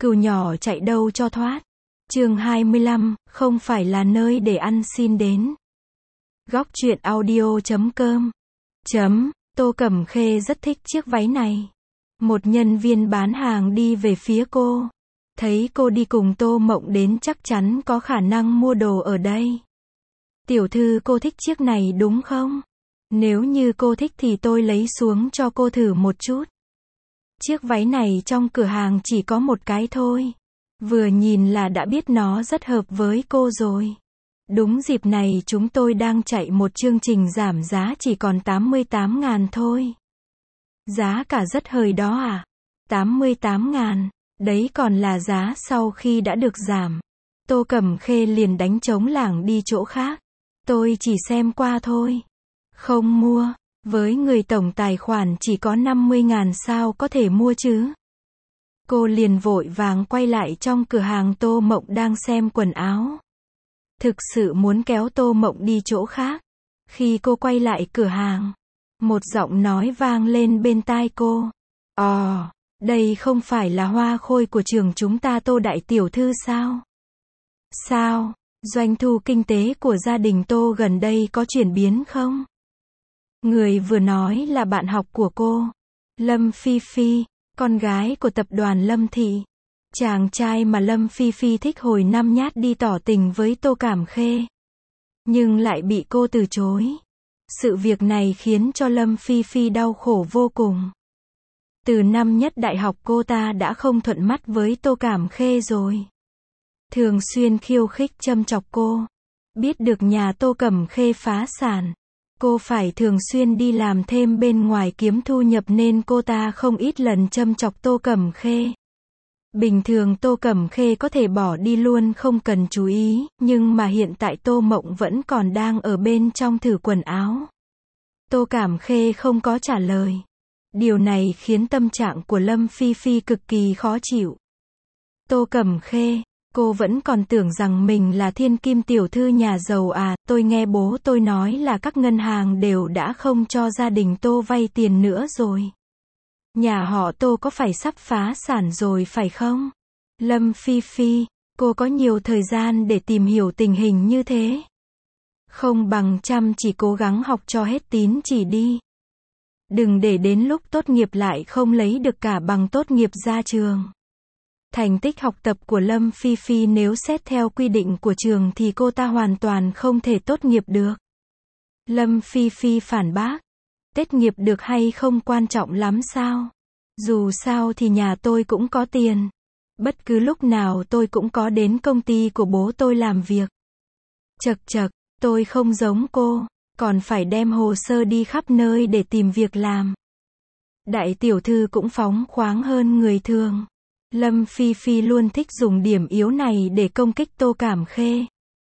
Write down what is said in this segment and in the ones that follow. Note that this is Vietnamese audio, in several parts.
Cừu nhỏ chạy đâu cho thoát. Chương 25, không phải là nơi để ăn xin đến. Góc truyện audio.com. Tô Cẩm Khê rất thích chiếc váy này. Một nhân viên bán hàng đi về phía cô. Thấy cô đi cùng Tô Mộng đến chắc chắn có khả năng mua đồ ở đây. Tiểu thư, cô thích chiếc này đúng không? Nếu như cô thích thì tôi lấy xuống cho cô thử một chút. Chiếc váy này trong cửa hàng chỉ có một cái thôi. Vừa nhìn là đã biết nó rất hợp với cô rồi. Đúng dịp này chúng tôi đang chạy một chương trình giảm giá chỉ còn 88.000 thôi. Giá cả rất hời đó à? 88.000, đấy còn là giá sau khi đã được giảm. Tô Cẩm Khê liền đánh trống lảng đi chỗ khác. Tôi chỉ xem qua thôi. Không mua, với người tổng tài khoản chỉ có 50.000 sao có thể mua chứ? Cô liền vội vàng quay lại trong cửa hàng. Tô Mộng đang xem quần áo. Thực sự muốn kéo Tô Mộng đi chỗ khác. Khi cô quay lại cửa hàng, một giọng nói vang lên bên tai cô. Đây không phải là hoa khôi của trường chúng ta Tô đại tiểu thư sao? Sao, doanh thu kinh tế của gia đình Tô gần đây có chuyển biến không? Người vừa nói là bạn học của cô, Lâm Phi Phi, con gái của tập đoàn Lâm Thị. Chàng trai mà Lâm Phi Phi thích hồi năm nhát đi tỏ tình với Tô Cẩm Khê. Nhưng lại bị cô từ chối. Sự việc này khiến cho Lâm Phi Phi đau khổ vô cùng. Từ năm nhất đại học cô ta đã không thuận mắt với Tô Cẩm Khê rồi. Thường xuyên khiêu khích châm chọc cô. Biết được nhà Tô Cẩm Khê phá sản, cô phải thường xuyên đi làm thêm bên ngoài kiếm thu nhập nên cô ta không ít lần châm chọc Tô Cẩm Khê. Bình thường Tô Cẩm Khê có thể bỏ đi luôn không cần chú ý, nhưng mà hiện tại Tô Mộng vẫn còn đang ở bên trong thử quần áo. Tô Cẩm Khê không có trả lời. Điều này khiến tâm trạng của Lâm Phi Phi cực kỳ khó chịu. Tô Cẩm Khê, cô vẫn còn tưởng rằng mình là thiên kim tiểu thư nhà giàu à? Tôi nghe bố tôi nói là các ngân hàng đều đã không cho gia đình Tô vay tiền nữa rồi. Nhà họ Tô có phải sắp phá sản rồi phải không? Lâm Phi Phi, cô có nhiều thời gian để tìm hiểu tình hình như thế. Không bằng chăm chỉ cố gắng học cho hết tín chỉ đi. Đừng để đến lúc tốt nghiệp lại không lấy được cả bằng tốt nghiệp ra trường. Thành tích học tập của Lâm Phi Phi nếu xét theo quy định của trường thì cô ta hoàn toàn không thể tốt nghiệp được. Lâm Phi Phi phản bác. Tốt nghiệp được hay không quan trọng lắm sao? Dù sao thì nhà tôi cũng có tiền. Bất cứ lúc nào tôi cũng có đến công ty của bố tôi làm việc. Chậc chậc, tôi không giống cô, còn phải đem hồ sơ đi khắp nơi để tìm việc làm. Đại tiểu thư cũng phóng khoáng hơn người thường. Lâm Phi Phi luôn thích dùng điểm yếu này để công kích Tô Cẩm Khê.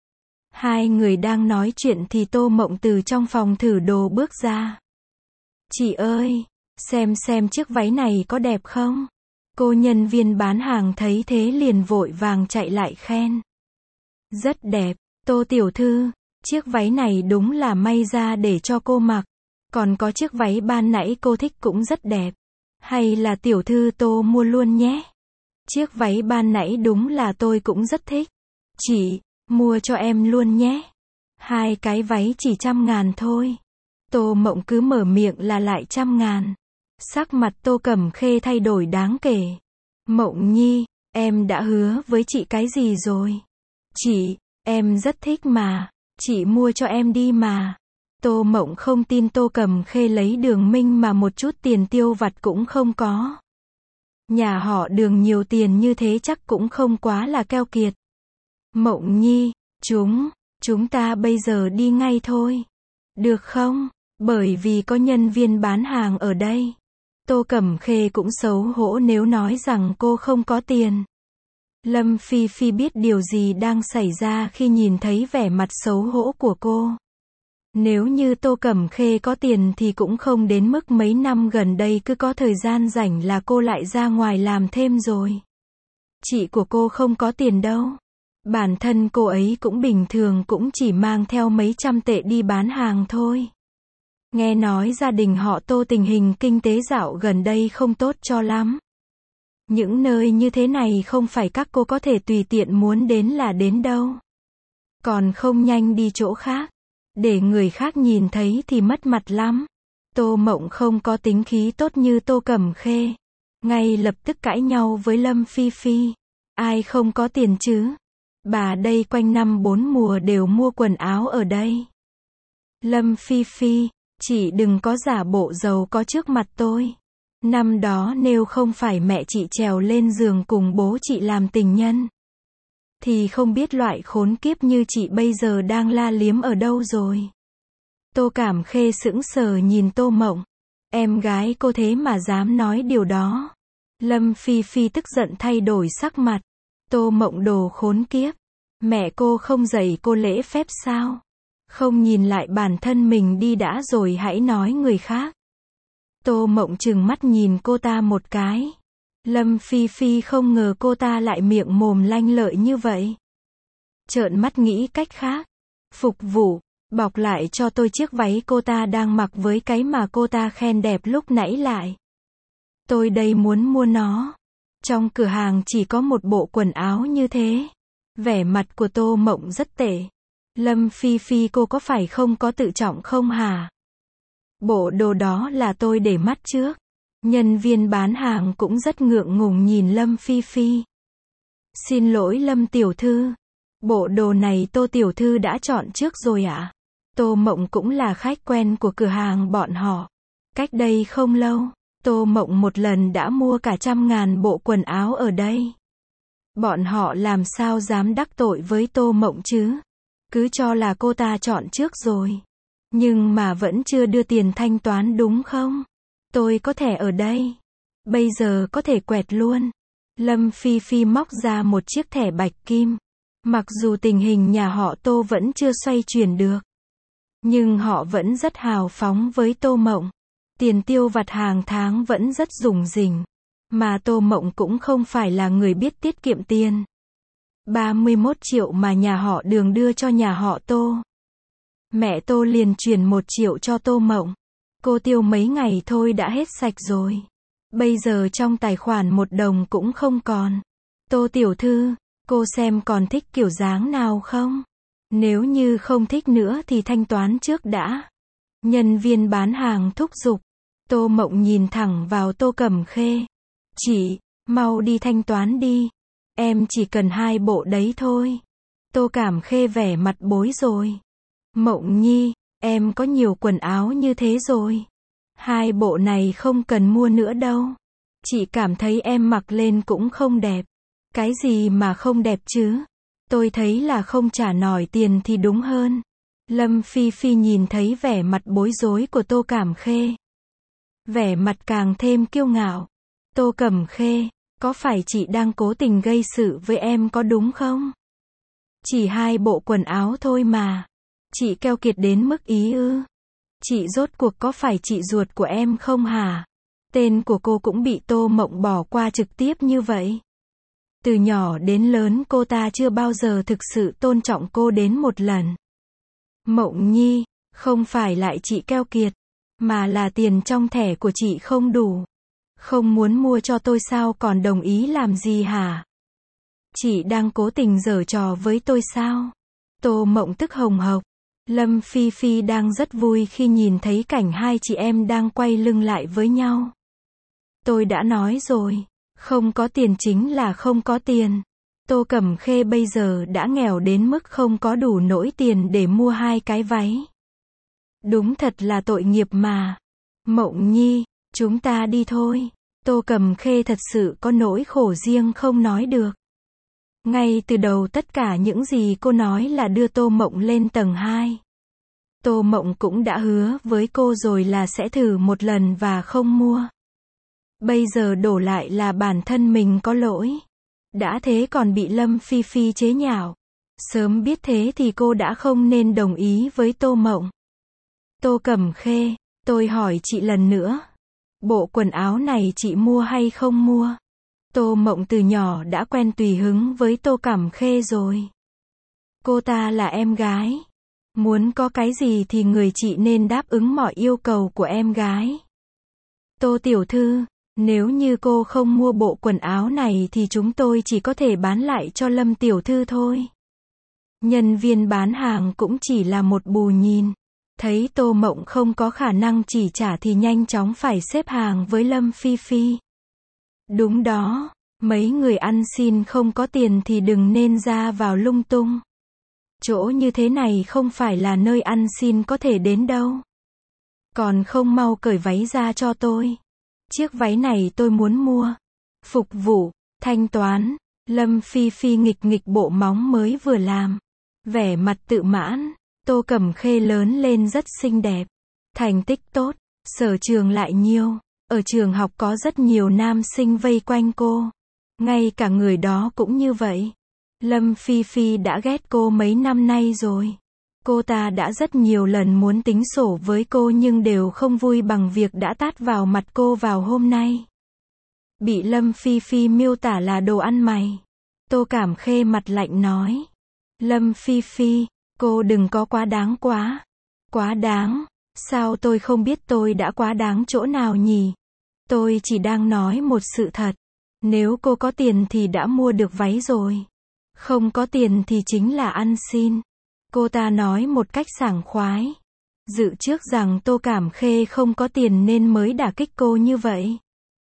Hai người đang nói chuyện thì Tô Mộng từ trong phòng thử đồ bước ra. Chị ơi, xem chiếc váy này có đẹp không? Cô nhân viên bán hàng thấy thế liền vội vàng chạy lại khen. Rất đẹp, Tô tiểu thư, chiếc váy này đúng là may ra để cho cô mặc. Còn có chiếc váy ban nãy cô thích cũng rất đẹp. Hay là tiểu thư Tô mua luôn nhé? Chiếc váy ban nãy đúng là tôi cũng rất thích. Chị, mua cho em luôn nhé. Hai cái váy chỉ 100.000 thôi. Tô Mộng cứ mở miệng là lại 100.000. Sắc mặt Tô Cẩm Khê thay đổi đáng kể. Mộng nhi, em đã hứa với chị cái gì rồi? Chị, em rất thích mà. Chị mua cho em đi mà. Tô Mộng không tin Tô Cẩm Khê lấy Đường Minh mà một chút tiền tiêu vặt cũng không có. Nhà họ Đường nhiều tiền như thế chắc cũng không quá là keo kiệt. Mộng nhi, chúng ta bây giờ đi ngay thôi. Được không? Bởi vì có nhân viên bán hàng ở đây. Tô Cẩm Khê cũng xấu hổ nếu nói rằng cô không có tiền. Lâm Phi Phi biết điều gì đang xảy ra khi nhìn thấy vẻ mặt xấu hổ của cô. Nếu như Tô Cẩm Khê có tiền thì cũng không đến mức mấy năm gần đây cứ có thời gian rảnh là cô lại ra ngoài làm thêm rồi. Chị của cô không có tiền đâu. Bản thân cô ấy cũng bình thường, cũng chỉ mang theo mấy trăm tệ đi bán hàng thôi. Nghe nói gia đình họ Tô tình hình kinh tế dạo gần đây không tốt cho lắm. Những nơi như thế này không phải các cô có thể tùy tiện muốn đến là đến đâu. Còn không nhanh đi chỗ khác. Để người khác nhìn thấy thì mất mặt lắm. Tô Mộng không có tính khí tốt như Tô Cẩm Khê. Ngay lập tức cãi nhau với Lâm Phi Phi. Ai không có tiền chứ? Bà đây quanh năm 4 mùa đều mua quần áo ở đây. Lâm Phi Phi, chị đừng có giả bộ giàu có trước mặt tôi. Năm đó nếu không phải mẹ chị trèo lên giường cùng bố chị làm tình nhân, thì không biết loại khốn kiếp như chị bây giờ đang la liếm ở đâu rồi. Tô Cẩm Khê sững sờ nhìn Tô Mộng. Em gái cô thế mà dám nói điều đó. Lâm Phi Phi tức giận thay đổi sắc mặt. Tô Mộng đồ khốn kiếp. Mẹ cô không dạy cô lễ phép sao? Không nhìn lại bản thân mình đi đã rồi hãy nói người khác. Tô Mộng trừng mắt nhìn cô ta một cái. Lâm Phi Phi không ngờ cô ta lại miệng mồm lanh lợi như vậy. Trợn mắt nghĩ cách khác. Phục vụ, bọc lại cho tôi chiếc váy cô ta đang mặc với cái mà cô ta khen đẹp lúc nãy lại. Tôi đây muốn mua nó. Trong cửa hàng chỉ có một bộ quần áo như thế. Vẻ mặt của Tô Mộng rất tệ. Lâm Phi Phi cô có phải không có tự trọng không hả? Bộ đồ đó là tôi để mắt trước. Nhân viên bán hàng cũng rất ngượng ngùng nhìn Lâm Phi Phi. Xin lỗi Lâm tiểu thư. Bộ đồ này Tô tiểu thư đã chọn trước rồi ạ. Tô Mộng cũng là khách quen của cửa hàng bọn họ. Cách đây không lâu, Tô Mộng một lần đã mua cả 100.000 bộ quần áo ở đây. Bọn họ làm sao dám đắc tội với Tô Mộng chứ? Cứ cho là cô ta chọn trước rồi. Nhưng mà vẫn chưa đưa tiền thanh toán đúng không? Tôi có thẻ ở đây. Bây giờ có thể quẹt luôn. Lâm Phi Phi móc ra một chiếc thẻ bạch kim. Mặc dù tình hình nhà họ Tô vẫn chưa xoay chuyển được, nhưng họ vẫn rất hào phóng với Tô Mộng. Tiền tiêu vặt hàng tháng vẫn rất rủng rỉnh. Mà Tô Mộng cũng không phải là người biết tiết kiệm tiền. 31 triệu mà nhà họ Đường đưa cho nhà họ Tô. Mẹ Tô liền chuyển 1 triệu cho Tô Mộng. Cô tiêu mấy ngày thôi đã hết sạch rồi. Bây giờ trong tài khoản 1 đồng cũng không còn. Tô tiểu thư, cô xem còn thích kiểu dáng nào không? Nếu như không thích nữa thì thanh toán trước đã. Nhân viên bán hàng thúc giục. Tô Mộng nhìn thẳng vào Tô Cẩm Khê. Chị, mau đi thanh toán đi. Em chỉ cần 2 bộ đấy thôi. Tô Cẩm Khê vẻ mặt bối rối. Mộng nhi, em có nhiều quần áo như thế rồi. 2 bộ này không cần mua nữa đâu. Chị cảm thấy em mặc lên cũng không đẹp. Cái gì mà không đẹp chứ? Tôi thấy là không trả nổi tiền thì đúng hơn. Lâm Phi Phi nhìn thấy vẻ mặt bối rối của Tô Cẩm Khê. Vẻ mặt càng thêm kiêu ngạo. Tô Cẩm Khê, có phải chị đang cố tình gây sự với em có đúng không? Chỉ 2 bộ quần áo thôi mà. Chị keo kiệt đến mức ý ư? Chị rốt cuộc có phải chị ruột của em không hả? Tên của cô cũng bị Tô Mộng bỏ qua trực tiếp như vậy. Từ nhỏ đến lớn cô ta chưa bao giờ thực sự tôn trọng cô đến một lần. Mộng nhi, không phải lại chị keo kiệt, mà là tiền trong thẻ của chị không đủ. Không muốn mua cho tôi sao còn đồng ý làm gì hả? Chị đang cố tình giở trò với tôi sao? Tô Mộng tức hồng hộc. Lâm Phi Phi đang rất vui khi nhìn thấy cảnh hai chị em đang quay lưng lại với nhau. Tôi đã nói rồi, không có tiền chính là không có tiền. Tô Cẩm Khê bây giờ đã nghèo đến mức không có đủ nỗi tiền để mua 2 cái váy. Đúng thật là tội nghiệp mà. Mộng nhi, chúng ta đi thôi. Tô Cẩm Khê thật sự có nỗi khổ riêng không nói được. Ngay từ đầu tất cả những gì cô nói là đưa Tô Mộng lên tầng 2. Tô Mộng cũng đã hứa với cô rồi là sẽ thử một lần và không mua. Bây giờ đổ lại là bản thân mình có lỗi. Đã thế còn bị Lâm Phi Phi chế nhạo. Sớm biết thế thì cô đã không nên đồng ý với Tô Mộng. Tô Cẩm Khê, tôi hỏi chị lần nữa. Bộ quần áo này chị mua hay không mua? Tô Mộng từ nhỏ đã quen tùy hứng với Tô Cẩm Khê rồi. Cô ta là em gái. Muốn có cái gì thì người chị nên đáp ứng mọi yêu cầu của em gái. Tô tiểu thư, Nếu như cô không mua bộ quần áo này thì chúng tôi chỉ có thể bán lại cho Lâm tiểu thư thôi. Nhân viên bán hàng cũng chỉ là một bù nhìn. Thấy Tô Mộng không có khả năng chỉ trả thì nhanh chóng phải xếp hàng với Lâm Phi Phi. Đúng đó, mấy người ăn xin không có tiền thì đừng nên ra vào lung tung. Chỗ như thế này không phải là nơi ăn xin có thể đến đâu. Còn không mau cởi váy ra cho tôi. Chiếc váy này tôi muốn mua. Phục vụ, thanh toán, Lâm Phi Phi nghịch nghịch bộ móng mới vừa làm. Vẻ mặt tự mãn, Tô Cẩm Khê lớn lên rất xinh đẹp. Thành tích tốt, sở trường lại nhiều. Ở trường học có rất nhiều nam sinh vây quanh cô. Ngay cả người đó cũng như vậy. Lâm Phi Phi đã ghét cô mấy năm nay rồi. Cô ta đã rất nhiều lần muốn tính sổ với cô nhưng đều không vui bằng việc đã tát vào mặt cô vào hôm nay. Bị Lâm Phi Phi miêu tả là đồ ăn mày. Tô Cẩm Khê mặt lạnh nói. Lâm Phi Phi, cô đừng có quá đáng quá. Quá đáng? Sao tôi không biết tôi đã quá đáng chỗ nào nhỉ? Tôi chỉ đang nói một sự thật. Nếu cô có tiền thì đã mua được váy rồi. Không có tiền thì chính là ăn xin. Cô ta nói một cách sảng khoái. Dự trước rằng Tô Cẩm Khê không có tiền nên mới đả kích cô như vậy.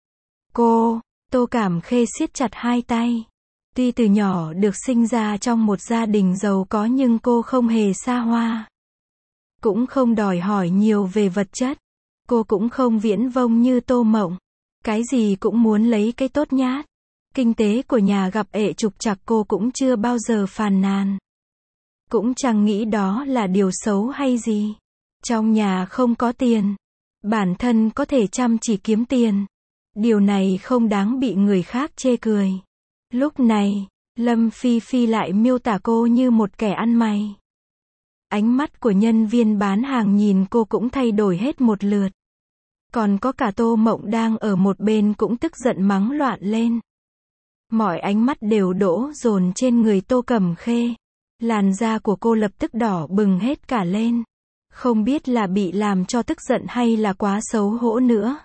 Tô Cẩm Khê siết chặt hai tay. Tuy từ nhỏ được sinh ra trong một gia đình giàu có nhưng cô không hề xa hoa. Cũng không đòi hỏi nhiều về vật chất. Cô cũng không viễn vông như Tô Mộng. Cái gì cũng muốn lấy cái tốt nhát. Kinh tế của nhà gặp ệ trục trặc cô cũng chưa bao giờ phàn nàn. Cũng chẳng nghĩ đó là điều xấu hay gì. Trong nhà không có tiền. Bản thân có thể chăm chỉ kiếm tiền. Điều này không đáng bị người khác chê cười. Lúc này, Lâm Phi Phi lại miêu tả cô như một kẻ ăn mày. Ánh mắt của nhân viên bán hàng nhìn cô cũng thay đổi hết một lượt. Còn có cả Tô Mộng đang ở một bên cũng tức giận mắng loạn lên. Mọi ánh mắt đều đổ dồn trên người Tô Cẩm Khê. Làn da của cô lập tức đỏ bừng hết cả lên. Không biết là bị làm cho tức giận hay là quá xấu hổ nữa.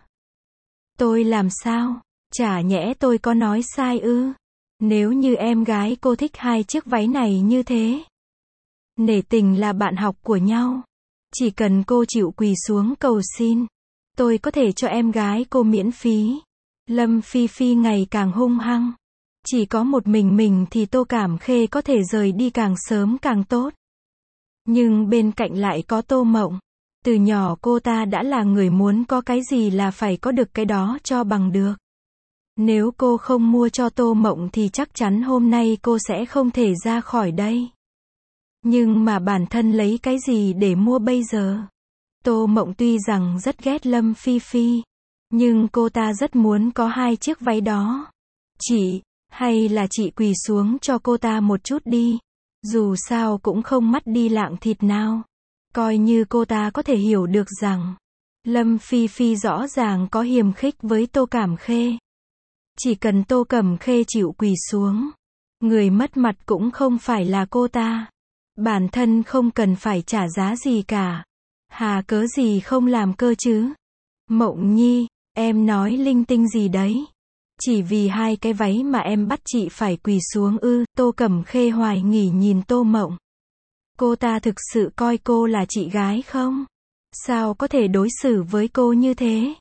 Tôi làm sao? Chả nhẽ tôi có nói sai ư? Nếu như em gái cô thích hai chiếc váy này như thế. Nể tình là bạn học của nhau. Chỉ cần cô chịu quỳ xuống cầu xin. Tôi có thể cho em gái cô miễn phí. Lâm Phi Phi ngày càng hung hăng. Chỉ có một mình thì Tô Cẩm Khê có thể rời đi càng sớm càng tốt. Nhưng bên cạnh lại có Tô Mộng. Từ nhỏ cô ta đã là người muốn có cái gì là phải có được cái đó cho bằng được. Nếu cô không mua cho Tô Mộng thì chắc chắn hôm nay cô sẽ không thể ra khỏi đây. Nhưng mà bản thân lấy cái gì để mua bây giờ? Tô Mộng tuy rằng rất ghét Lâm Phi Phi. Nhưng cô ta rất muốn có hai chiếc váy đó. Chị, hay là chị quỳ xuống cho cô ta một chút đi. Dù sao cũng không mất đi lạng thịt nào. Coi như cô ta có thể hiểu được rằng Lâm Phi Phi rõ ràng có hiềm khích với Tô Cẩm Khê. Chỉ cần Tô Cẩm Khê chịu quỳ xuống, người mất mặt cũng không phải là cô ta. Bản thân không cần phải trả giá gì cả. Hà cớ gì không làm cơ chứ? Mộng Nhi, em nói linh tinh gì đấy? Chỉ vì hai cái váy mà em bắt chị phải quỳ xuống ư? Tô Cẩm Khê hoài nghi nhìn Tô Mộng. Cô ta thực sự coi cô là chị gái không? Sao có thể đối xử với cô như thế?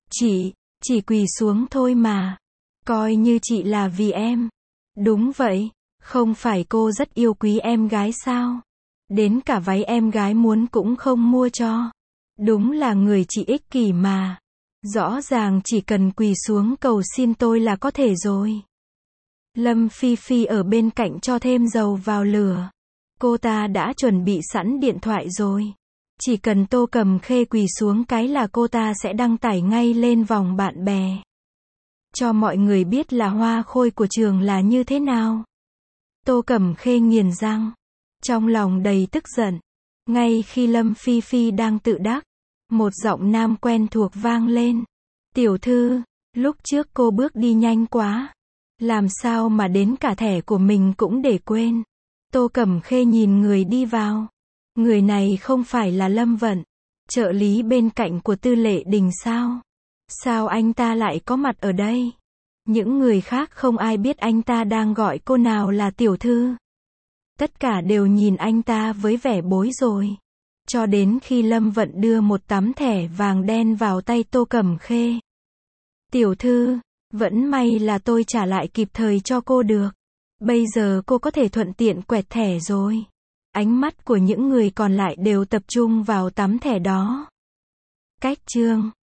Chỉ quỳ xuống thôi mà. Coi như chị là vì em. Đúng vậy, không phải cô rất yêu quý em gái sao? Đến cả váy em gái muốn cũng không mua cho. Đúng là người chị ích kỷ mà. Rõ ràng chỉ cần quỳ xuống cầu xin tôi là có thể rồi. Lâm Phi Phi ở bên cạnh cho thêm dầu vào lửa. Cô ta đã chuẩn bị sẵn điện thoại rồi. Chỉ cần Tô Cẩm Khê quỳ xuống cái là cô ta sẽ đăng tải ngay lên vòng bạn bè. Cho mọi người biết là hoa khôi của trường là như thế nào. Tô Cẩm Khê nghiến răng. Trong lòng đầy tức giận. Ngay khi Lâm Phi Phi đang tự đắc, một giọng nam quen thuộc vang lên. Tiểu thư, lúc trước cô bước đi nhanh quá. Làm sao mà đến cả thẻ của mình cũng để quên. Tô Cẩm Khê nhìn người đi vào. Người này không phải là Lâm Vận, trợ lý bên cạnh của Tư Lệ Đình sao? Sao anh ta lại có mặt ở đây? Những người khác không ai biết anh ta đang gọi cô nào là tiểu thư. Tất cả đều nhìn anh ta với vẻ bối rối. Cho đến khi Lâm Vận đưa một tấm thẻ vàng đen vào tay Tô Cẩm Khê. Tiểu thư, vẫn may là tôi trả lại kịp thời cho cô được. Bây giờ cô có thể thuận tiện quẹt thẻ rồi. Ánh mắt của những người còn lại đều tập trung vào tấm thẻ đó. Cách chương